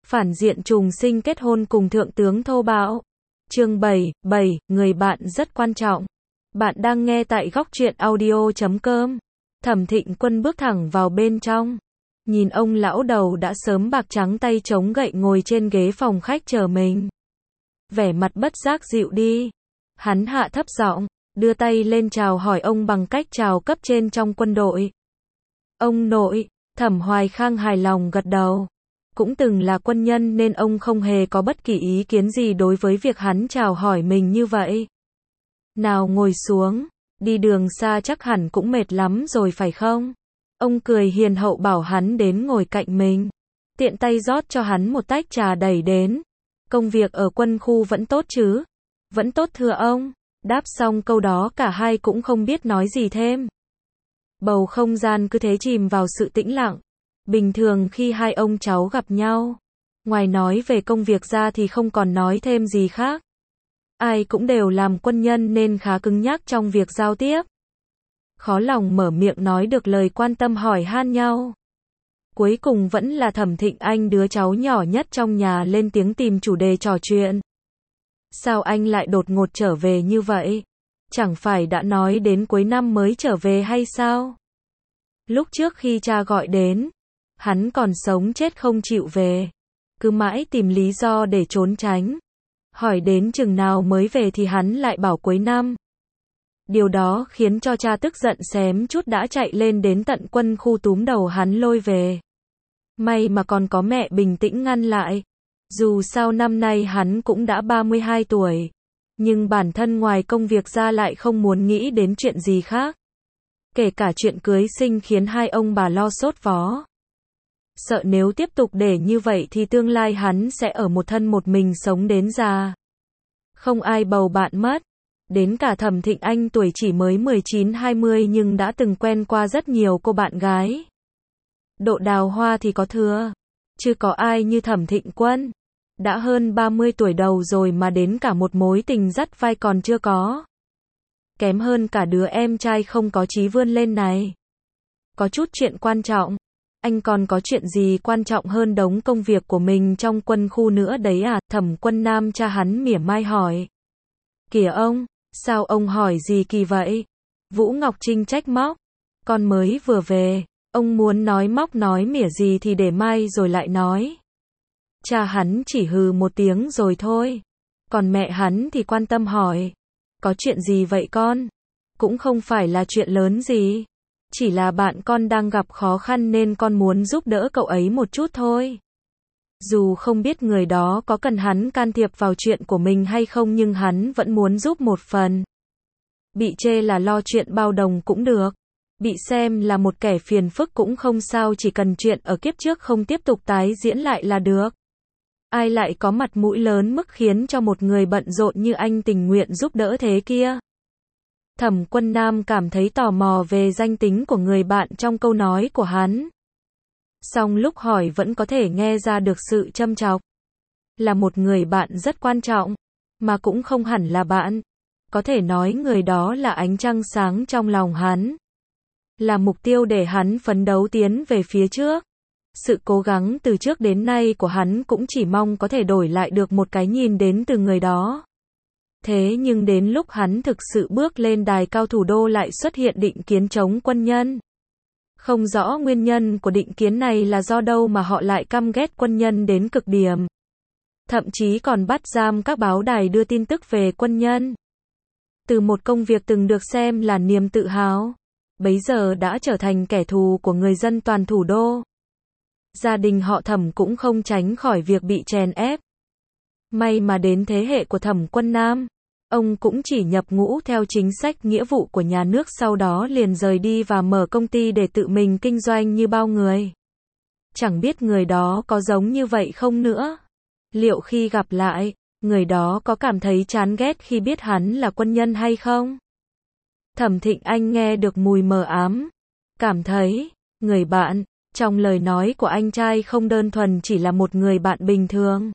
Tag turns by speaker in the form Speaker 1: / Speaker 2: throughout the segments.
Speaker 1: Phản diện trùng sinh kết hôn cùng thượng tướng thô bạo. Chương 7, người bạn rất quan trọng. Bạn đang nghe tại góc truyện audio.com. Thẩm Thịnh Quân bước thẳng vào bên trong. Nhìn ông lão đầu đã sớm bạc trắng tay chống gậy ngồi trên ghế phòng khách chờ mình. Vẻ mặt bất giác dịu đi. Hắn hạ thấp giọng, đưa tay lên chào hỏi ông bằng cách chào cấp trên trong quân đội. Ông nội, Thẩm Hoài Khang hài lòng gật đầu. Cũng từng là quân nhân nên ông không hề có bất kỳ ý kiến gì đối với việc hắn chào hỏi mình như vậy. Nào ngồi xuống, đi đường xa chắc hẳn cũng mệt lắm rồi phải không? Ông cười hiền hậu bảo hắn đến ngồi cạnh mình. Tiện tay rót cho hắn một tách trà đẩy đến. Công việc ở quân khu vẫn tốt chứ? Vẫn tốt thưa ông. Đáp xong câu đó cả hai cũng không biết nói gì thêm. Bầu không gian cứ thế chìm vào sự tĩnh lặng. Bình thường khi hai ông cháu gặp nhau, ngoài nói về công việc ra thì không còn nói thêm gì khác. Ai cũng đều làm quân nhân nên khá cứng nhắc trong việc giao tiếp. Khó lòng mở miệng nói được lời quan tâm hỏi han nhau. Cuối cùng vẫn là Thẩm Thịnh Anh đứa cháu nhỏ nhất trong nhà lên tiếng tìm chủ đề trò chuyện. Sao anh lại đột ngột trở về như vậy? Chẳng phải đã nói đến cuối năm mới trở về hay sao? Lúc trước khi cha gọi đến, hắn còn sống chết không chịu về. Cứ mãi tìm lý do để trốn tránh. Hỏi đến chừng nào mới về thì hắn lại bảo cuối năm. Điều đó khiến cho cha tức giận xém chút đã chạy lên đến tận quân khu túm đầu hắn lôi về. May mà còn có mẹ bình tĩnh ngăn lại. Dù sao năm nay hắn cũng đã 32 tuổi. Nhưng bản thân ngoài công việc ra lại không muốn nghĩ đến chuyện gì khác. Kể cả chuyện cưới sinh khiến hai ông bà lo sốt vó. Sợ nếu tiếp tục để như vậy thì tương lai hắn sẽ ở một thân một mình sống đến già. Không ai bầu bạn mất. Đến cả Thẩm Thịnh Anh tuổi chỉ mới 19-20 nhưng đã từng quen qua rất nhiều cô bạn gái. Độ đào hoa thì có thừa. Chứ có ai như Thẩm Thịnh Quân. Đã hơn 30 tuổi đầu rồi mà đến cả một mối tình dắt vai còn chưa có. Kém hơn cả đứa em trai không có chí vươn lên này. Có chút chuyện quan trọng. Anh còn có chuyện gì quan trọng hơn đống công việc của mình trong quân khu nữa đấy à? Thẩm Quân Nam cha hắn mỉa mai hỏi. Kìa ông, sao ông hỏi gì kỳ vậy? Vũ Ngọc Trinh trách móc. Con mới vừa về, ông muốn nói móc nói mỉa gì thì để mai rồi lại nói. Cha hắn chỉ hừ một tiếng rồi thôi. Còn mẹ hắn thì quan tâm hỏi. Có chuyện gì vậy con? Cũng không phải là chuyện lớn gì. Chỉ là bạn con đang gặp khó khăn nên con muốn giúp đỡ cậu ấy một chút thôi. Dù không biết người đó có cần hắn can thiệp vào chuyện của mình hay không nhưng hắn vẫn muốn giúp một phần. Bị chê là lo chuyện bao đồng cũng được. Bị xem là một kẻ phiền phức cũng không sao, chỉ cần chuyện ở kiếp trước không tiếp tục tái diễn lại là được. Ai lại có mặt mũi lớn mức khiến cho một người bận rộn như anh tình nguyện giúp đỡ thế kia? Thẩm Quân Nam cảm thấy tò mò về danh tính của người bạn trong câu nói của hắn. Song lúc hỏi vẫn có thể nghe ra được sự châm chọc. Là một người bạn rất quan trọng, mà cũng không hẳn là bạn. Có thể nói người đó là ánh trăng sáng trong lòng hắn. Là mục tiêu để hắn phấn đấu tiến về phía trước. Sự cố gắng từ trước đến nay của hắn cũng chỉ mong có thể đổi lại được một cái nhìn đến từ người đó. Thế nhưng đến lúc hắn thực sự bước lên đài cao thủ đô lại xuất hiện định kiến chống quân nhân. Không rõ nguyên nhân của định kiến này là do đâu mà họ lại căm ghét quân nhân đến cực điểm. Thậm chí còn bắt giam các báo đài đưa tin tức về quân nhân. Từ một công việc từng được xem là niềm tự hào, bấy giờ đã trở thành kẻ thù của người dân toàn thủ đô. Gia đình họ Thẩm cũng không tránh khỏi việc bị chèn ép. May mà đến thế hệ của Thẩm Quân Nam, ông cũng chỉ nhập ngũ theo chính sách nghĩa vụ của nhà nước, sau đó liền rời đi và mở công ty để tự mình kinh doanh như bao người. Chẳng biết người đó có giống như vậy không nữa. Liệu khi gặp lại, người đó có cảm thấy chán ghét khi biết hắn là quân nhân hay không? Thẩm Thịnh Anh nghe được mùi mờ ám. Cảm thấy, người bạn, trong lời nói của anh trai không đơn thuần chỉ là một người bạn bình thường.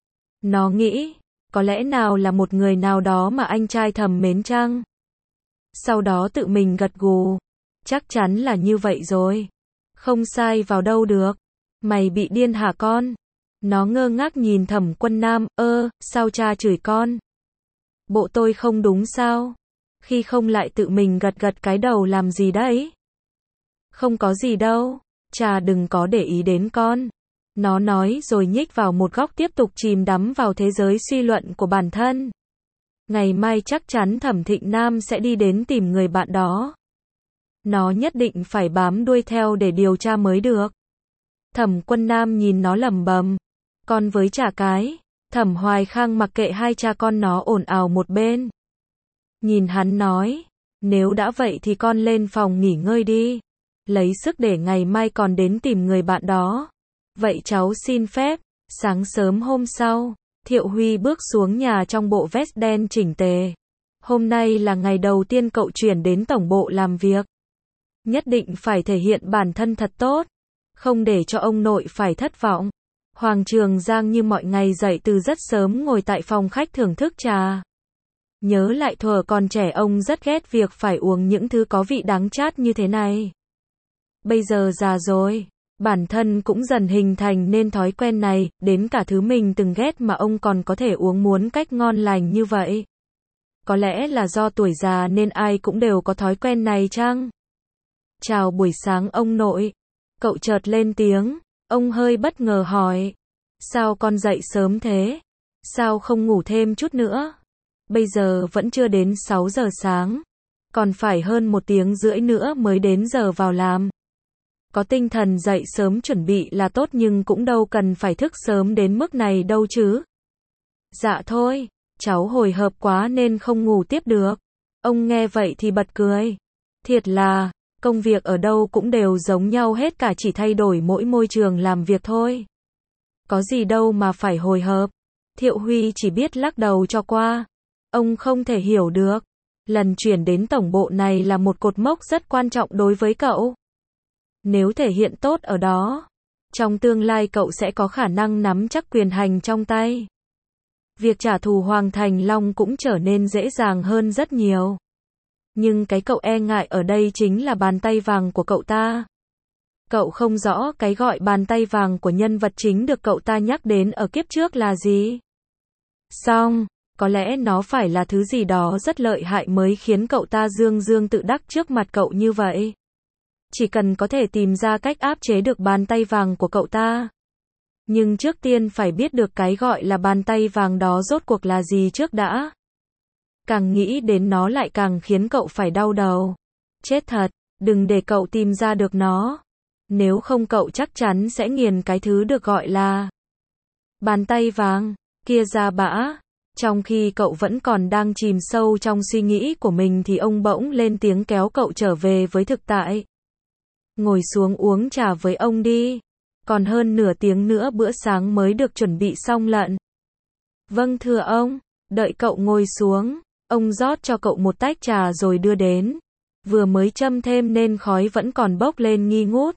Speaker 1: Nó nghĩ, có lẽ nào là một người nào đó mà anh trai thầm mến chăng? Sau đó tự mình gật gù. Chắc chắn là như vậy rồi. Không sai vào đâu được. Mày bị điên hả con? Nó ngơ ngác nhìn Thẩm Quân Nam, sao cha chửi con? Bộ tôi không đúng sao? Khi không lại tự mình gật gật cái đầu làm gì đấy? Không có gì đâu, cha đừng có để ý đến con. Nó nói rồi nhích vào một góc tiếp tục chìm đắm vào thế giới suy luận của bản thân. Ngày mai chắc chắn Thẩm Thịnh Nam sẽ đi đến tìm người bạn đó. Nó nhất định phải bám đuôi theo để điều tra mới được. Thẩm Quân Nam nhìn nó lẩm bẩm, con với chả cái. Thẩm Hoài Khang mặc kệ hai cha con nó ồn ào một bên. Nhìn hắn nói, nếu đã vậy thì con lên phòng nghỉ ngơi đi. Lấy sức để ngày mai còn đến tìm người bạn đó. Vậy cháu xin phép. Sáng sớm hôm sau, Thiệu Huy bước xuống nhà trong bộ vest đen chỉnh tề. Hôm nay là ngày đầu tiên cậu chuyển đến tổng bộ làm việc. Nhất định phải thể hiện bản thân thật tốt, không để cho ông nội phải thất vọng. Hoàng Trường Giang như mọi ngày dậy từ rất sớm ngồi tại phòng khách thưởng thức trà. Nhớ lại thuở còn trẻ ông rất ghét việc phải uống những thứ có vị đắng chát như thế này. Bây giờ già rồi, bản thân cũng dần hình thành nên thói quen này, đến cả thứ mình từng ghét mà ông còn có thể uống muốn cách ngon lành như vậy. Có lẽ là do tuổi già nên ai cũng đều có thói quen này chăng? Chào buổi sáng ông nội. Cậu chợt lên tiếng, ông hơi bất ngờ hỏi. Sao con dậy sớm thế? Sao không ngủ thêm chút nữa? Bây giờ vẫn chưa đến 6 giờ sáng. Còn phải hơn 1 tiếng rưỡi nữa mới đến giờ vào làm. Có tinh thần dậy sớm chuẩn bị là tốt nhưng cũng đâu cần phải thức sớm đến mức này đâu chứ. Dạ thôi, cháu hồi hộp quá nên không ngủ tiếp được. Ông nghe vậy thì bật cười. Thiệt là, công việc ở đâu cũng đều giống nhau hết cả chỉ thay đổi mỗi môi trường làm việc thôi. Có gì đâu mà phải hồi hộp. Thiệu Huy chỉ biết lắc đầu cho qua. Ông không thể hiểu được. Lần chuyển đến tổng bộ này là một cột mốc rất quan trọng đối với cậu. Nếu thể hiện tốt ở đó, trong tương lai cậu sẽ có khả năng nắm chắc quyền hành trong tay. Việc trả thù Hoàng Thành Long cũng trở nên dễ dàng hơn rất nhiều. Nhưng cái cậu e ngại ở đây chính là bàn tay vàng của cậu ta. Cậu không rõ cái gọi bàn tay vàng của nhân vật chính được cậu ta nhắc đến ở kiếp trước là gì. Xong, có lẽ nó phải là thứ gì đó rất lợi hại mới khiến cậu ta dương dương tự đắc trước mặt cậu như vậy. Chỉ cần có thể tìm ra cách áp chế được bàn tay vàng của cậu ta. Nhưng trước tiên phải biết được cái gọi là bàn tay vàng đó rốt cuộc là gì trước đã. Càng nghĩ đến nó lại càng khiến cậu phải đau đầu. Chết thật, đừng để cậu tìm ra được nó. Nếu không cậu chắc chắn sẽ nghiền cái thứ được gọi là bàn tay vàng kia ra bã. Trong khi cậu vẫn còn đang chìm sâu trong suy nghĩ của mình thì ông bỗng lên tiếng kéo cậu trở về với thực tại. Ngồi xuống uống trà với ông đi. Còn hơn nửa tiếng nữa bữa sáng mới được chuẩn bị xong lận. Vâng thưa ông. Đợi cậu ngồi xuống, ông rót cho cậu một tách trà rồi đưa đến. Vừa mới châm thêm nên khói vẫn còn bốc lên nghi ngút.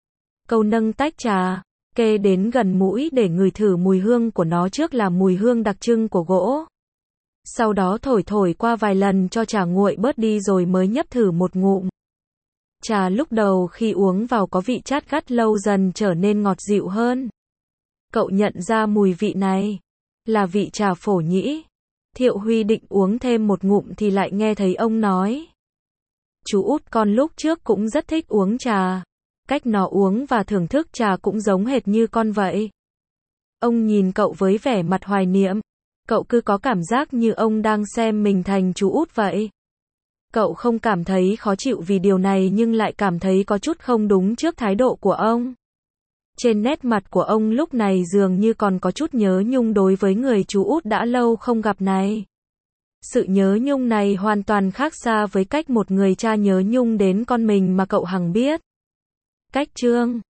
Speaker 1: Cậu nâng tách trà, kê đến gần mũi để ngửi thử mùi hương của nó trước là mùi hương đặc trưng của gỗ. Sau đó thổi thổi qua vài lần cho trà nguội bớt đi rồi mới nhấp thử một ngụm. Trà lúc đầu khi uống vào có vị chát gắt lâu dần trở nên ngọt dịu hơn. Cậu nhận ra mùi vị này là vị trà phổ nhĩ. Thiệu Huy định uống thêm một ngụm thì lại nghe thấy ông nói. Chú út con lúc trước cũng rất thích uống trà. Cách nó uống và thưởng thức trà cũng giống hệt như con vậy. Ông nhìn cậu với vẻ mặt hoài niệm. Cậu cứ có cảm giác như ông đang xem mình thành chú út vậy. Cậu không cảm thấy khó chịu vì điều này nhưng lại cảm thấy có chút không đúng trước thái độ của ông. Trên nét mặt của ông lúc này dường như còn có chút nhớ nhung đối với người chú út đã lâu không gặp này. Sự nhớ nhung này hoàn toàn khác xa với cách một người cha nhớ nhung đến con mình mà cậu hằng biết. Cách chương